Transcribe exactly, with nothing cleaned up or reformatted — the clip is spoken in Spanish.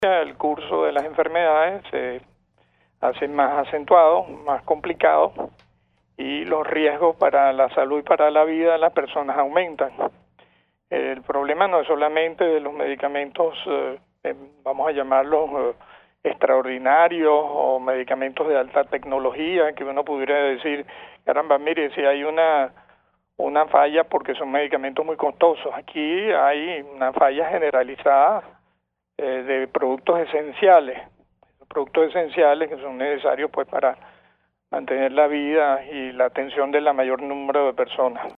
El curso de las enfermedades se hace más acentuado, más complicado, y los riesgos para la salud y para la vida de las personas aumentan. El problema no es solamente de los medicamentos, eh, eh, vamos a llamarlos eh, extraordinarios o medicamentos de alta tecnología, que uno pudiera decir, caramba, mire, si hay una, una falla porque son medicamentos muy costosos. Aquí hay una falla generalizada eh, de productos esenciales, productos esenciales que son necesarios pues para mantener la vida y la atención del mayor número de personas.